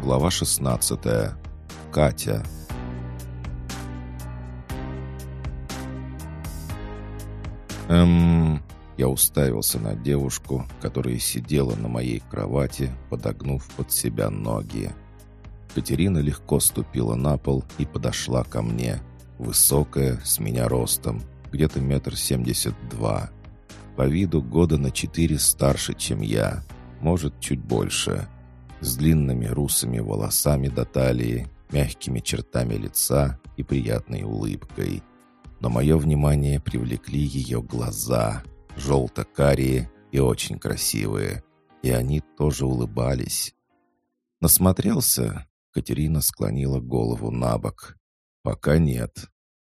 Глава 16. Катя. Я уставился на девушку, которая сидела на моей кровати, подогнув под себя ноги. Катерина легко ступила на пол и подошла ко мне. Высокая, с меня ростом, где-то 1,72 м. По виду года на 4 старше, чем я, может, чуть больше. С длинными русыми волосами до талии, мягкими чертами лица и приятной улыбкой. Но мое внимание привлекли ее глаза, желто-карие и очень красивые, и они тоже улыбались. Насмотрелся? Катерина склонила голову на бок. Пока нет.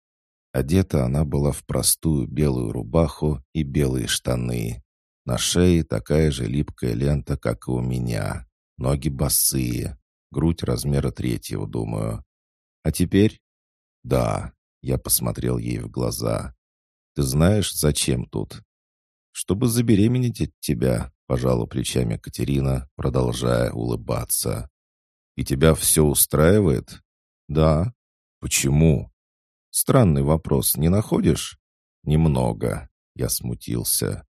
Одета она была в простую белую рубаху и белые штаны. На шее такая же липкая лента, как и у меня. Ноги босые, грудь размера 3, думаю. А теперь? Да, я посмотрел ей в глаза. Ты знаешь, зачем тут? Чтобы забеременеть от тебя, пожала плечами Катерина, продолжая улыбаться. И тебя все устраивает? Да. Почему? Странный вопрос, не находишь? Немного. Я смутился.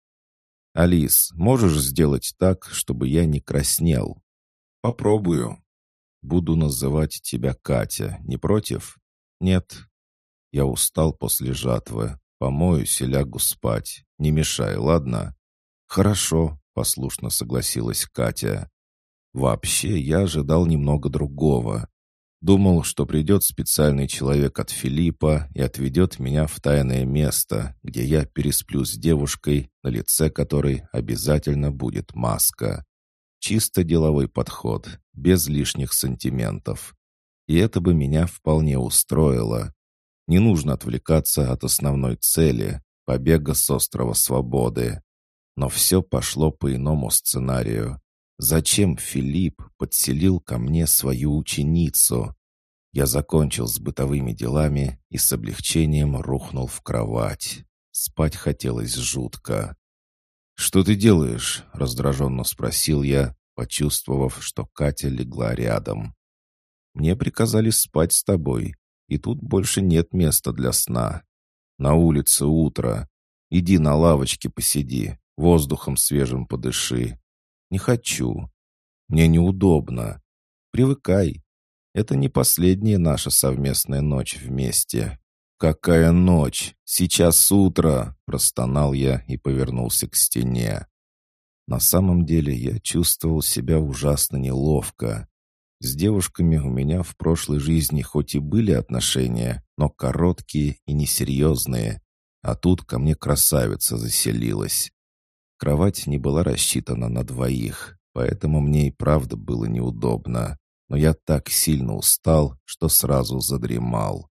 Алис, можешь сделать так, чтобы я не краснел? Попробую. Буду называть тебя Катя, не против? Нет. Я устал после жатвы. Помоюсь и лягу спать. Не мешай, ладно? Хорошо, послушно согласилась Катя. Вообще, я ожидал немного другого. Думал, что придет специальный человек от Филиппа и отведет меня в тайное место, где я пересплю с девушкой, на лице которой обязательно будет маска. Чисто деловой подход, без лишних сантиментов. И это бы меня вполне устроило. Не нужно отвлекаться от основной цели — побега с острова Свободы. Но все пошло по иному сценарию. Зачем Филипп подселил ко мне свою ученицу? Я закончил с бытовыми делами и с облегчением рухнул в кровать. Спать хотелось жутко. «Что ты делаешь?» — раздраженно спросил я, почувствовав, что Катя легла рядом. «Мне приказали спать с тобой, и тут больше нет места для сна. На улице утро. Иди на лавочке посиди, воздухом свежим подыши». «Не хочу. Мне неудобно. Привыкай. Это не последняя наша совместная ночь вместе». «Какая ночь? Сейчас утро!» — простонал я и повернулся к стене. На самом деле я чувствовал себя ужасно неловко. С девушками у меня в прошлой жизни хоть и были отношения, но короткие и несерьезные. А тут ко мне красавица заселилась. Кровать не была рассчитана на 2, поэтому мне и правда было неудобно. Но я так сильно устал, что сразу задремал.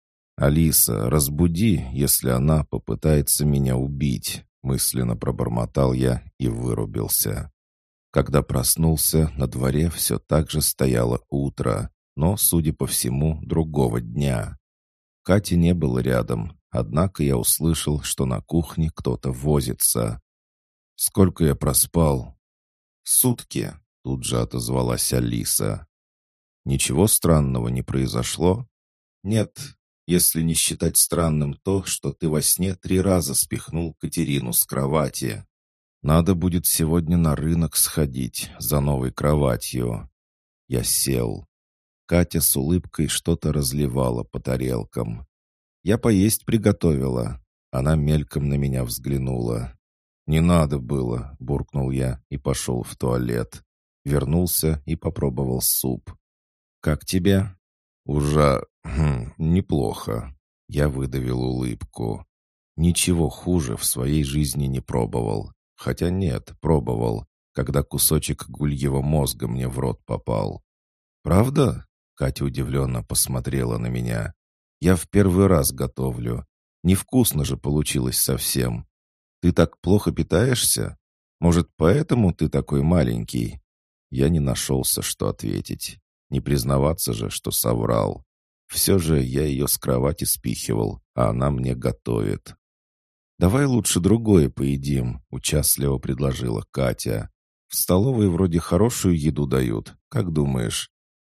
«Алиса, разбуди, если она попытается меня убить», — мысленно пробормотал я и вырубился. Когда проснулся, на дворе все так же стояло утро, но, судя по всему, другого дня. Кати не было рядом, однако я услышал, что на кухне кто-то возится. «Сколько я проспал?» «Сутки», — тут же отозвалась Алиса. «Ничего странного не произошло?» «Нет, если не считать странным то, что ты во сне 3 раза спихнул Катерину с кровати. Надо будет сегодня на рынок сходить за новой кроватью». Я сел. Катя с улыбкой что-то разливала по тарелкам. «Я поесть приготовила». Она мельком на меня взглянула. «Не надо было», — буркнул я и пошел в туалет. Вернулся и попробовал суп. «Как тебе?» Неплохо». Я выдавил улыбку. Ничего хуже в своей жизни не пробовал. Хотя нет, пробовал, когда кусочек гульего мозга мне в рот попал. «Правда?» — Катя удивленно посмотрела на меня. «Я в первый раз готовлю. Невкусно же получилось совсем. Ты так плохо питаешься? Может, поэтому ты такой маленький?» Я не нашелся, что ответить. Не признаваться же, что соврал. Все же я ее с кровати спихивал, а она мне готовит. «Давай лучше другое поедим», — участливо предложила Катя. «В столовой вроде хорошую еду дают. Как думаешь?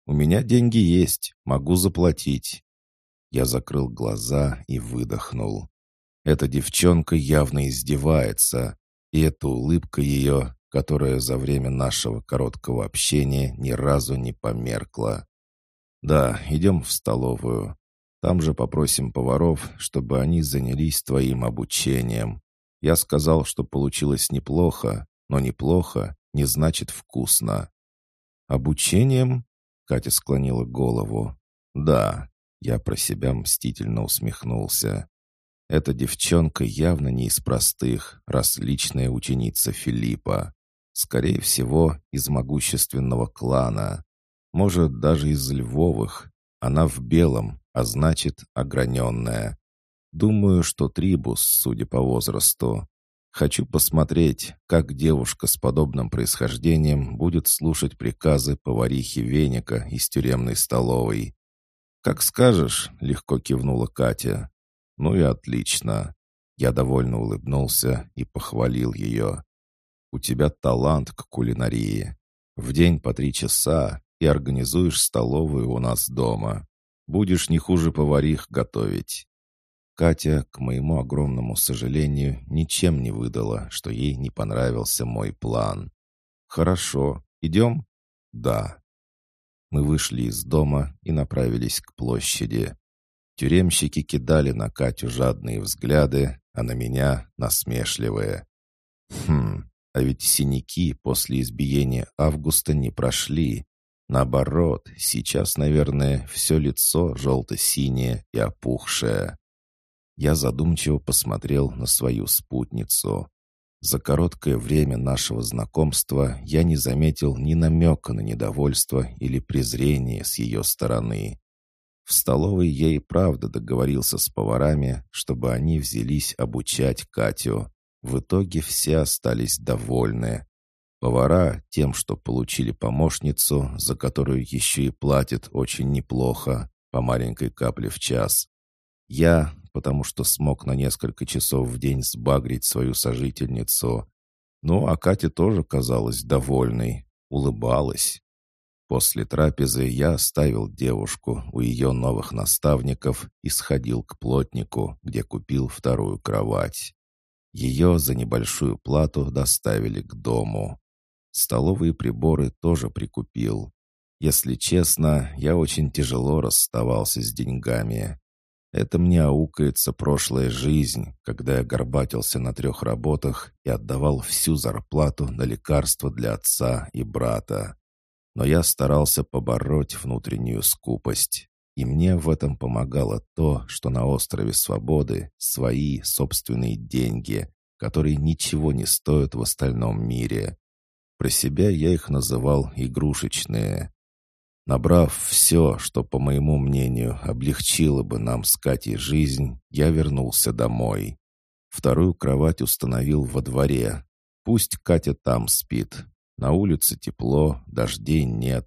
У меня деньги есть, могу заплатить». Я закрыл глаза и выдохнул. Эта девчонка явно издевается, и эта улыбка ее, которая за время нашего короткого общения ни разу не померкла. «Да, идем в столовую. Там же попросим поваров, чтобы они занялись твоим обучением. Я сказал, что получилось неплохо, но неплохо не значит вкусно». «Обучением?» — Катя склонила голову. «Да». Я про себя мстительно усмехнулся. Эта девчонка явно не из простых, раз личная ученица Филиппа. Скорее всего, из могущественного клана. Может, даже из Львовых. Она в белом, а значит, ограненная. Думаю, что трибус, судя по возрасту. Хочу посмотреть, как девушка с подобным происхождением будет слушать приказы поварихи Веника из тюремной столовой. «Как скажешь», — легко кивнула Катя. «Ну и отлично». Я довольно улыбнулся и похвалил ее. «У тебя талант к кулинарии. В день по 3 часа и организуешь столовую у нас дома. Будешь не хуже поварих готовить». Катя, к моему огромному сожалению, ничем не выдала, что ей не понравился мой план. «Хорошо, идем?» «Да». Мы вышли из дома и направились к площади. Тюремщики кидали на Катю жадные взгляды, а на меня насмешливые. А ведь синяки после избиения Августа не прошли. Наоборот, сейчас, наверное, все лицо желто-синее и опухшее. Я задумчиво посмотрел на свою спутницу. За короткое время нашего знакомства я не заметил ни намека на недовольство или презрение с ее стороны. В столовой я и правда договорился с поварами, чтобы они взялись обучать Катю. В итоге все остались довольны. Повара тем, что получили помощницу, за которую еще и платят очень неплохо, по маленькой капле в час. Я, потому что смог на несколько часов в день сбагрить свою сожительницу. Ну, а Катя тоже казалась довольной, улыбалась. После трапезы я оставил девушку у ее новых наставников и сходил к плотнику, где купил вторую кровать. Ее за небольшую плату доставили к дому. Столовые приборы тоже прикупил. Если честно, я очень тяжело расставался с деньгами. Это мне аукается прошлая жизнь, когда я горбатился на 3 работах и отдавал всю зарплату на лекарства для отца и брата. Но я старался побороть внутреннюю скупость. И мне в этом помогало то, что на острове Свободы свои собственные деньги, которые ничего не стоят в остальном мире. Про себя я их называл игрушечные. Набрав все, что, по моему мнению, облегчило бы нам с Катей жизнь, я вернулся домой. Вторую кровать установил во дворе. Пусть Катя там спит. На улице тепло, дождей нет.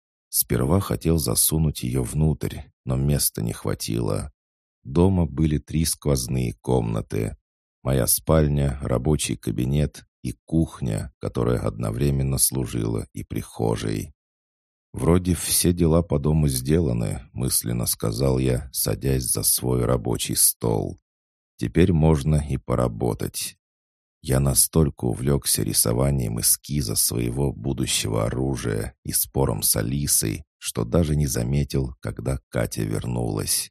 Сперва хотел засунуть ее внутрь, но места не хватило. Дома были 3 сквозные комнаты. Моя спальня, рабочий кабинет и кухня, которая одновременно служила и прихожей. «Вроде все дела по дому сделаны», — мысленно сказал я, садясь за свой рабочий стол. «Теперь можно и поработать». Я настолько увлекся рисованием эскиза своего будущего оружия и спором с Алисой, что даже не заметил, когда Катя вернулась.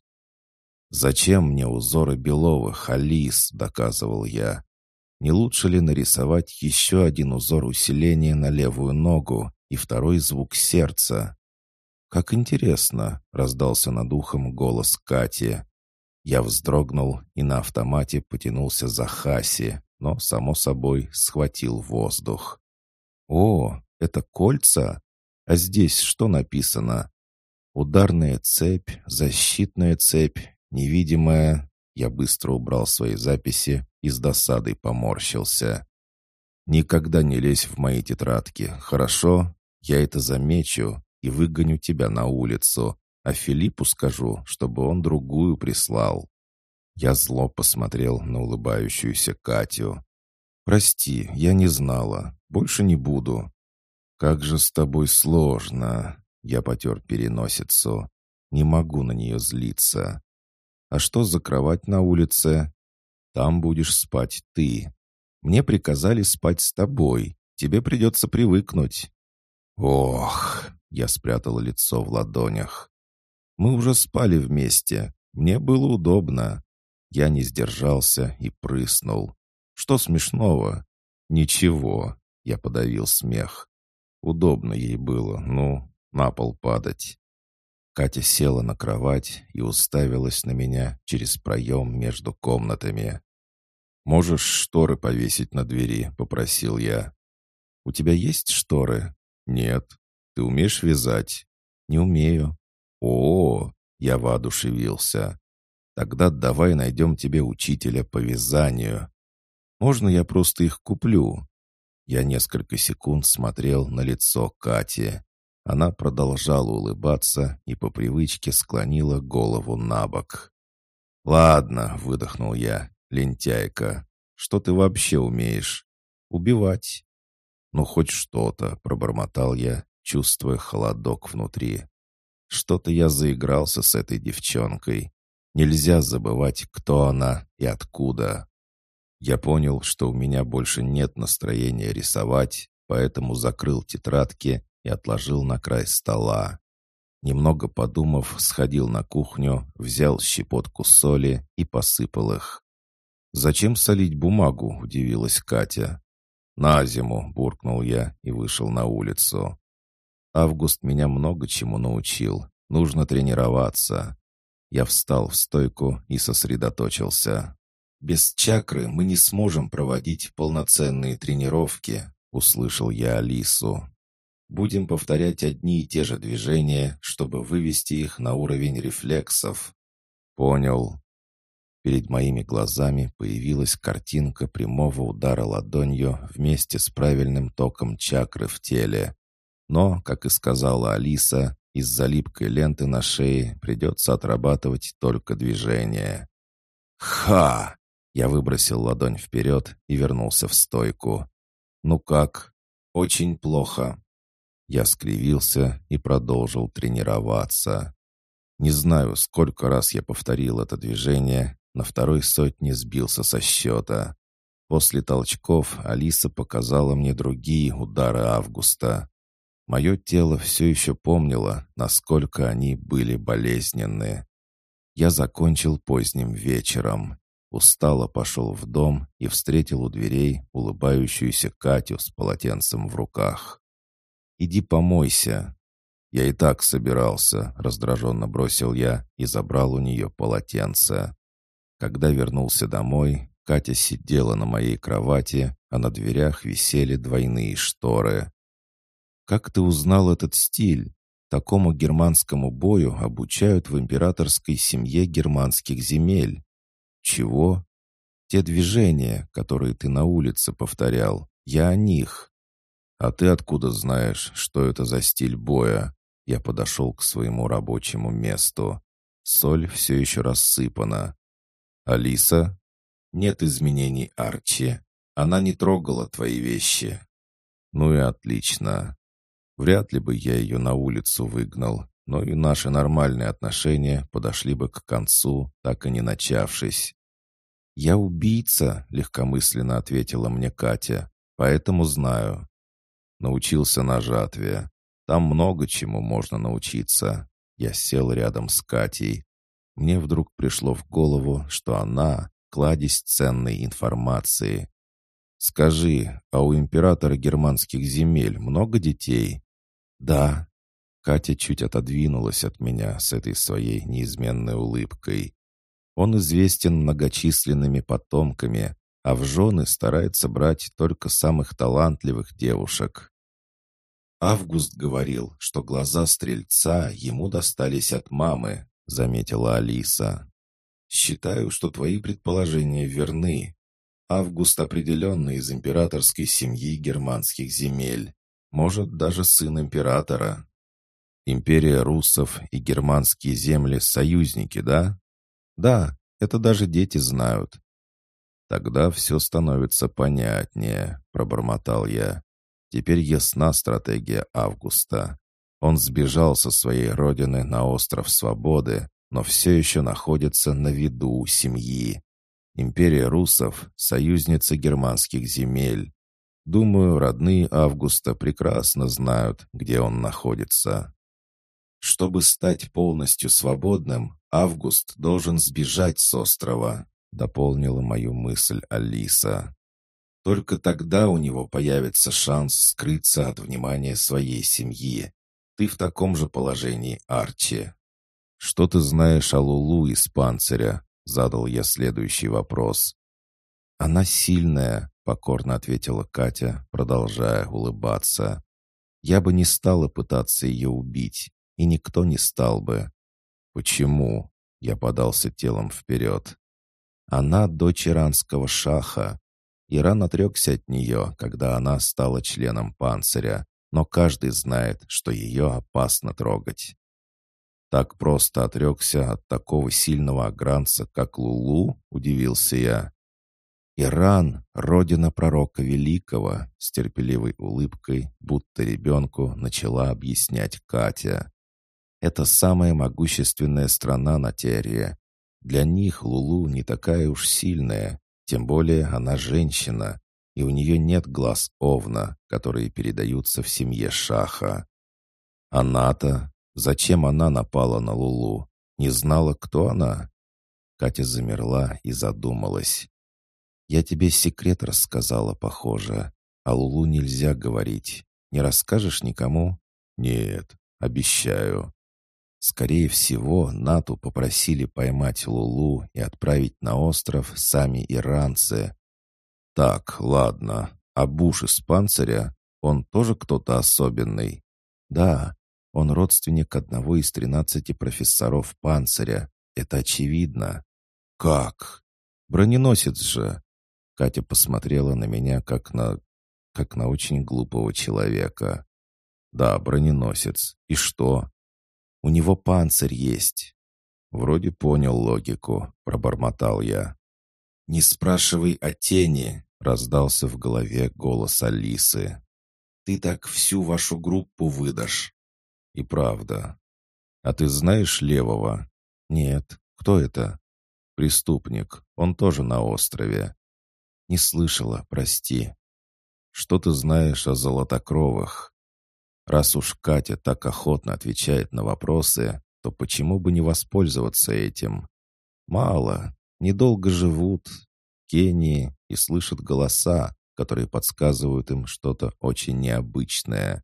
«Зачем мне узоры Беловых, Алис?» — доказывал я. «Не лучше ли нарисовать еще один узор усиления на левую ногу и второй звук сердца?» «Как интересно!» — раздался над ухом голос Кати. Я вздрогнул и на автомате потянулся за Хаси, но, само собой, схватил воздух. «О, это кольца? А здесь что написано? Ударная цепь, защитная цепь, невидимая...» Я быстро убрал свои записи и с досадой поморщился. «Никогда не лезь в мои тетрадки, хорошо? Я это замечу и выгоню тебя на улицу, а Филиппу скажу, чтобы он другую прислал». Я зло посмотрел на улыбающуюся Катю. «Прости, я не знала. Больше не буду». «Как же с тобой сложно!» Я потер переносицу. Не могу на нее злиться. «А что за кровать на улице?» «Там будешь спать ты. Мне приказали спать с тобой. Тебе придется привыкнуть». «Ох!» — я спрятал лицо в ладонях. «Мы уже спали вместе. Мне было удобно». Я не сдержался и прыснул. «Что смешного?» «Ничего», — я подавил смех. Удобно ей было, ну, на пол падать. Катя села на кровать и уставилась на меня через проем между комнатами. «Можешь шторы повесить на двери?» — попросил я. «У тебя есть шторы?» «Нет». «Ты умеешь вязать?» «Не умею». «О-о-о!» — я воодушевился. «Тогда давай найдем тебе учителя по вязанию. Можно я просто их куплю?» Я несколько секунд смотрел на лицо Кати. Она продолжала улыбаться и по привычке склонила голову на бок. «Ладно», — выдохнул я, — «лентяйка. Что ты вообще умеешь?» «Убивать». «Ну, хоть что-то», — пробормотал я, чувствуя холодок внутри. «Что-то я заигрался с этой девчонкой. Нельзя забывать, кто она и откуда». Я понял, что у меня больше нет настроения рисовать, поэтому закрыл тетрадки и отложил на край стола. Немного подумав, сходил на кухню, взял щепотку соли и посыпал их. «Зачем солить бумагу?» — удивилась Катя. «На зиму», — буркнул я и вышел на улицу. Август меня много чему научил. Нужно тренироваться. Я встал в стойку и сосредоточился. «Без чакры мы не сможем проводить полноценные тренировки», — услышал я Алису. «Будем повторять одни и те же движения, чтобы вывести их на уровень рефлексов». «Понял». Перед моими глазами появилась картинка прямого удара ладонью вместе с правильным током чакры в теле. Но, как и сказала Алиса, из-за липкой ленты на шее придется отрабатывать только движение. «Ха!» Я выбросил ладонь вперед и вернулся в стойку. «Ну как?» «Очень плохо». Я скривился и продолжил тренироваться. Не знаю, сколько раз я повторил это движение, на второй сотне сбился со счета. После толчков Алиса показала мне другие удары Августа. Мое тело все еще помнило, насколько они были болезненны. Я закончил поздним вечером. Устало пошел в дом и встретил у дверей улыбающуюся Катю с полотенцем в руках. «Иди помойся». «Я и так собирался», — раздраженно бросил я и забрал у нее полотенце. Когда вернулся домой, Катя сидела на моей кровати, а на дверях висели двойные шторы. «Как ты узнал этот стиль? Такому германскому бою обучают в императорской семье германских земель». «Чего?» «Те движения, которые ты на улице повторял, я о них». «А ты откуда знаешь, что это за стиль боя?» Я подошел к своему рабочему месту. Соль все еще рассыпана. «Алиса?» «Нет изменений, Арчи. Она не трогала твои вещи». «Ну и отлично. Вряд ли бы я ее на улицу выгнал, но и наши нормальные отношения подошли бы к концу, так и не начавшись». «Я убийца», — легкомысленно ответила мне Катя, — «поэтому знаю». Научился на жатве. Там много чему можно научиться. Я сел рядом с Катей. Мне вдруг пришло в голову, что она — кладезь ценной информации. «Скажи, а у императора германских земель много детей?» «Да». Катя чуть отодвинулась от меня с этой своей неизменной улыбкой. «Он известен многочисленными потомками, а в жены старается брать только самых талантливых девушек». «Август говорил, что глаза стрельца ему достались от мамы», — заметила Алиса. «Считаю, что твои предположения верны. Август определенно из императорской семьи германских земель. Может, даже сын императора». «Империя руссов и германские земли — союзники, да?» «Да, это даже дети знают». «Тогда все становится понятнее», — пробормотал я. «Теперь ясна стратегия Августа. Он сбежал со своей родины на остров Свободы, но все еще находится на виду у семьи. Империя русов — союзница германских земель. Думаю, родные Августа прекрасно знают, где он находится. Чтобы стать полностью свободным, Август должен сбежать с острова, дополнила мою мысль Алиса. Только тогда у него появится шанс скрыться от внимания своей семьи. Ты в таком же положении, Арчи. Что ты знаешь о Лулу из «Панциря»? Задал я следующий вопрос. Она сильная, покорно ответила Катя, продолжая улыбаться. Я бы не стала пытаться ее убить, и никто не стал бы. Почему? Я подался телом вперед. Она дочь иранского шаха. Иран отрекся от нее, когда она стала членом «Панциря», но каждый знает, что ее опасно трогать. «Так просто отрекся от такого сильного агранца, как Лулу?» — удивился я. «Иран — родина пророка Великого», — с терпеливой улыбкой, будто ребенку, начала объяснять Катя. «Это самая могущественная страна на Терре. Для них Лулу не такая уж сильная, тем более она женщина, и у нее нет глаз овна, которые передаются в семье шаха. Она-то... Зачем она напала на Лулу? Не знала, кто она?» Катя замерла и задумалась. «Я тебе секрет рассказала, похоже. О Лулу нельзя говорить. Не расскажешь никому?» «Нет, обещаю». Скорее всего, Нату попросили поймать Лулу и отправить на остров сами иранцы. «Так, ладно. А Буш из «Панциря», он тоже кто-то особенный?» «Да, он родственник одного из 13 профессоров «Панциря». Это очевидно». «Как? Броненосец же!» Катя посмотрела на меня, как на очень глупого человека. «Да, броненосец. И что?» «У него панцирь есть». «Вроде понял логику», — пробормотал я. «Не спрашивай о тени», — раздался в голове голос Алисы. «Ты так всю вашу группу выдашь». «И правда. А ты знаешь Левого?» «Нет. Кто это?» «Преступник. Он тоже на острове». «Не слышала, прости». «Что ты знаешь о Золотокровых?» Раз уж Катя так охотно отвечает на вопросы, то почему бы не воспользоваться этим? Мало, недолго живут в Кении и слышат голоса, которые подсказывают им что-то очень необычное.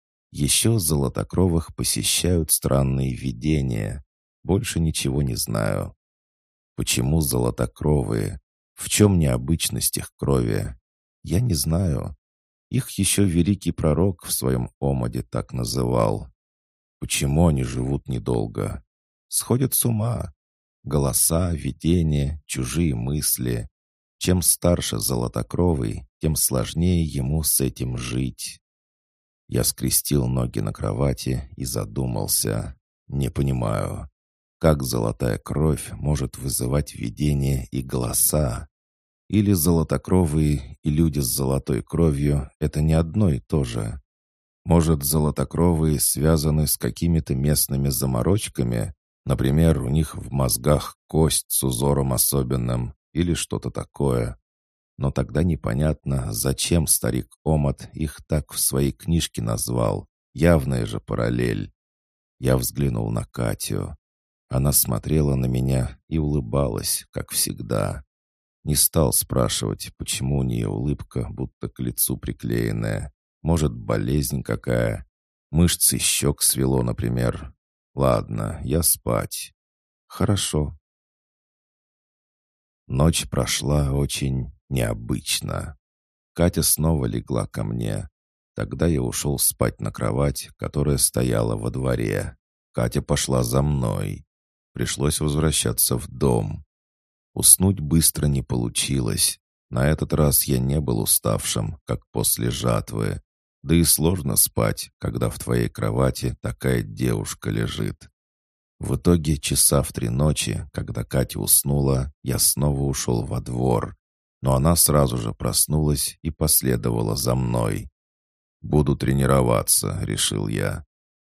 Еще Золотокровых посещают странные видения. Больше ничего не знаю. Почему золотокровые? В чем необычность их крови? Я не знаю. Их еще великий пророк в своем омоде так называл. Почему они живут недолго? Сходят с ума. Голоса, видения, чужие мысли. Чем старше золотокровый, тем сложнее ему с этим жить. Я скрестил ноги на кровати и задумался. Не понимаю, как золотая кровь может вызывать видения и голоса? Или золотокровые и люди с золотой кровью — это не одно и то же? Может, золотокровые связаны с какими-то местными заморочками? Например, у них в мозгах кость с узором особенным или что-то такое. Но тогда непонятно, зачем старик Омат их так в своей книжке назвал. Явная же параллель. Я взглянул на Катю. Она смотрела на меня и улыбалась, как всегда. Не стал спрашивать, почему у нее улыбка, будто к лицу приклеенная. Может, болезнь какая? Мышцы щек свело, например. Ладно, я спать. Хорошо. Ночь прошла очень необычно. Катя снова легла ко мне. Тогда я ушел спать на кровать, которая стояла во дворе. Катя пошла за мной. Пришлось возвращаться в дом. Уснуть быстро не получилось. На этот раз я не был уставшим, как после жатвы. Да и сложно спать, когда в твоей кровати такая девушка лежит. В итоге часа в 3 ночи, когда Катя уснула, я снова ушел во двор. Но она сразу же проснулась и последовала за мной. «Буду тренироваться», — решил я.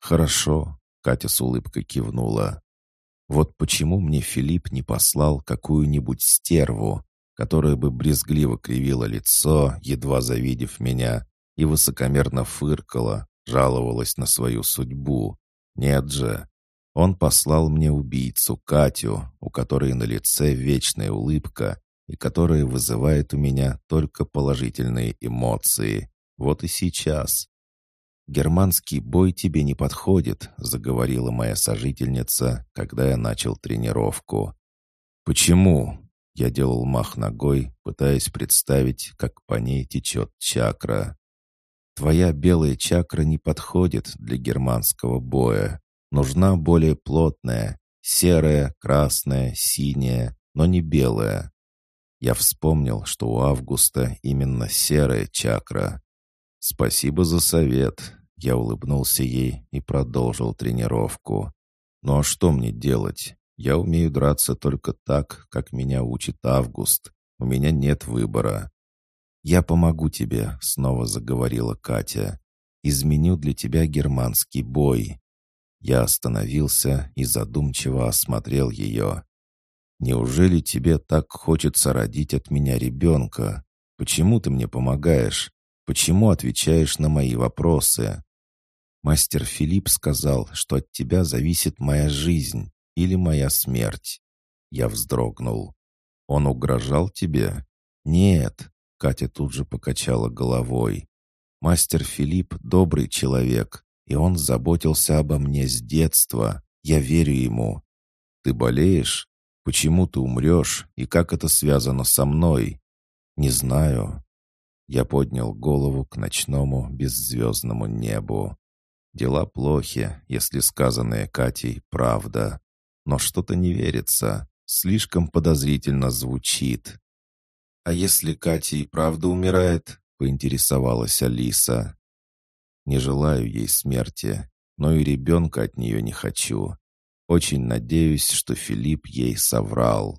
«Хорошо», — Катя с улыбкой кивнула. «Вот почему мне Филипп не послал какую-нибудь стерву, которая бы брезгливо кривила лицо, едва завидев меня, и высокомерно фыркала, жаловалась на свою судьбу. Нет же. Он послал мне убийцу Катю, у которой на лице вечная улыбка и которая вызывает у меня только положительные эмоции. Вот и сейчас. «Германский бой тебе не подходит», — заговорила моя сожительница, когда я начал тренировку. «Почему?» — я делал мах ногой, пытаясь представить, как по ней течет чакра. «Твоя белая чакра не подходит для германского боя. Нужна более плотная, серая, красная, синяя, но не белая». Я вспомнил, что у Августа именно серая чакра. «Спасибо за совет». Я улыбнулся ей и продолжил тренировку. «Ну а что мне делать? Я умею драться только так, как меня учит Август. У меня нет выбора». «Я помогу тебе», — снова заговорила Катя. «Изменю для тебя германский бой». Я остановился и задумчиво осмотрел ее. «Неужели тебе так хочется родить от меня ребенка? Почему ты мне помогаешь? Почему отвечаешь на мои вопросы?» «Мастер Филипп сказал, что от тебя зависит моя жизнь или моя смерть». Я вздрогнул. «Он угрожал тебе?» «Нет», — Катя тут же покачала головой. «Мастер Филипп добрый человек, и он заботился обо мне с детства. Я верю ему». «Ты болеешь? Почему ты умрешь, и как это связано со мной?» «Не знаю». Я поднял голову к ночному беззвездному небу. Дела плохи, если сказанное Катей правда. Но что-то не верится, слишком подозрительно звучит. «А если Катя и правда умирает?» — поинтересовалась Алиса. «Не желаю ей смерти, но и ребенка от нее не хочу. Очень надеюсь, что Филипп ей соврал.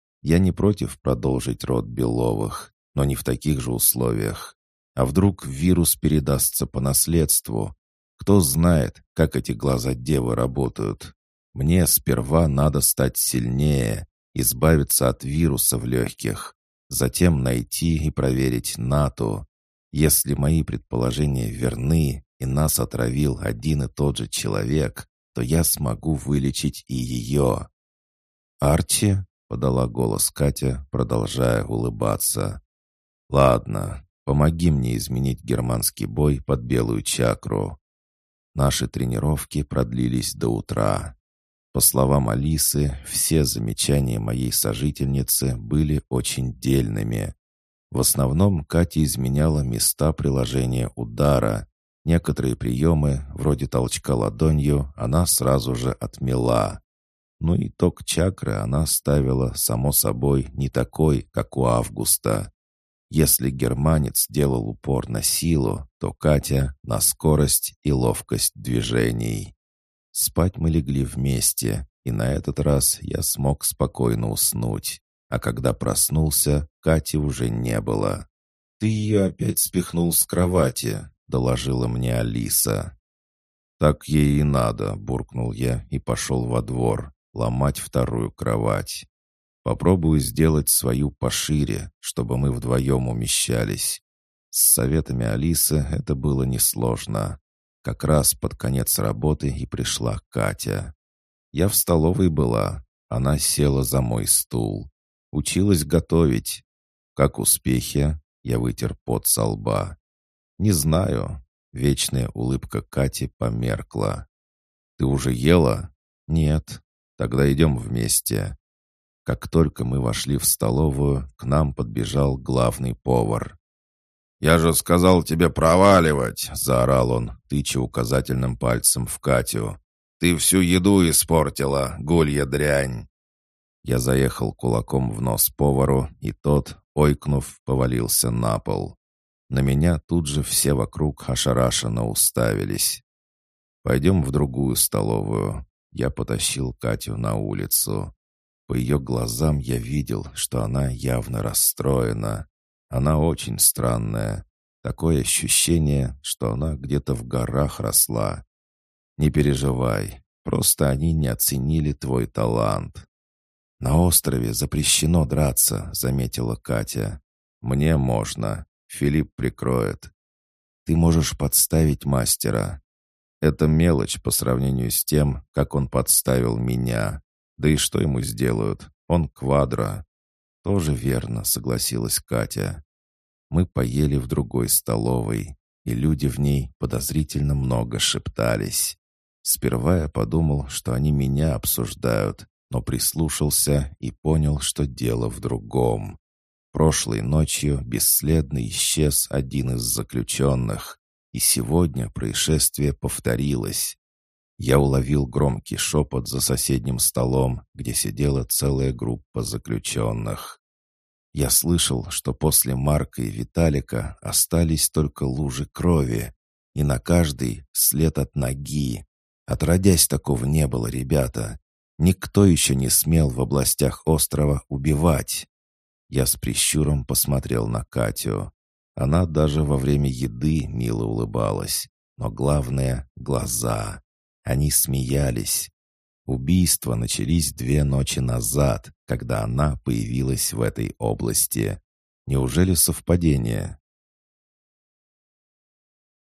Я не против продолжить род Беловых, но не в таких же условиях. А вдруг вирус передастся по наследству? Кто знает, как эти глаза девы работают? Мне сперва надо стать сильнее, избавиться от вируса в легких, затем найти и проверить Нату. Если мои предположения верны, и нас отравил один и тот же человек, то я смогу вылечить и ее». «Арчи?» — подала голос Катя, продолжая улыбаться. «Ладно, помоги мне изменить германский бой под белую чакру». Наши тренировки продлились до утра. По словам Алисы, все замечания моей сожительницы были очень дельными. В основном Катя изменяла места приложения удара. Некоторые приемы, вроде толчка ладонью, она сразу же отмела. Но итог чакры она ставила, само собой, не такой, как у Августа. Если германец делал упор на силу, то Катя — на скорость и ловкость движений. Спать мы легли вместе, и на этот раз я смог спокойно уснуть. А когда проснулся, Кати уже не было. «Ты ее опять спихнул с кровати», — доложила мне Алиса. «Так ей и надо», — буркнул я и пошел во двор, ломать вторую кровать. Попробую сделать свою пошире, чтобы мы вдвоем умещались. С советами Алисы это было несложно. Как раз под конец работы и пришла Катя. Я в столовой была, она села за мой стул. Училась готовить. Как успехи? Я вытер пот со лба. Не знаю. Вечная улыбка Кати померкла. Ты уже ела? Нет. Тогда идем вместе. Как только мы вошли в столовую, к нам подбежал главный повар. «Я же сказал тебе проваливать!» — заорал он, тыча указательным пальцем в Катю. «Ты всю еду испортила, гулья дрянь!» Я заехал кулаком в нос повару, и тот, ойкнув, повалился на пол. На меня тут же все вокруг ошарашенно уставились. «Пойдем в другую столовую». Я потащил Катю на улицу. По ее глазам я видел, что она явно расстроена. Она очень странная. Такое ощущение, что она где-то в горах росла. «Не переживай, просто они не оценили твой талант». «На острове запрещено драться», — заметила Катя. «Мне можно. Филипп прикроет. Ты можешь подставить мастера. Это мелочь по сравнению с тем, как он подставил меня. Да и что ему сделают? Он квадро». «Тоже верно», — согласилась Катя. Мы поели в другой столовой, и люди в ней подозрительно много шептались. Сперва я подумал, что они меня обсуждают, но прислушался и понял, что дело в другом. Прошлой ночью бесследно исчез один из заключенных, и сегодня происшествие повторилось. Я уловил громкий шепот за соседним столом, где сидела целая группа заключенных. Я слышал, что после Марка и Виталика остались только лужи крови, и на каждой след от ноги. Отродясь, такого не было, ребята. Никто еще не смел в областях острова убивать. Я с прищуром посмотрел на Катю. Она даже во время еды мило улыбалась. Но главное — глаза. Они смеялись. Убийства начались 2 ночи назад, когда она появилась в этой области. Неужели совпадение?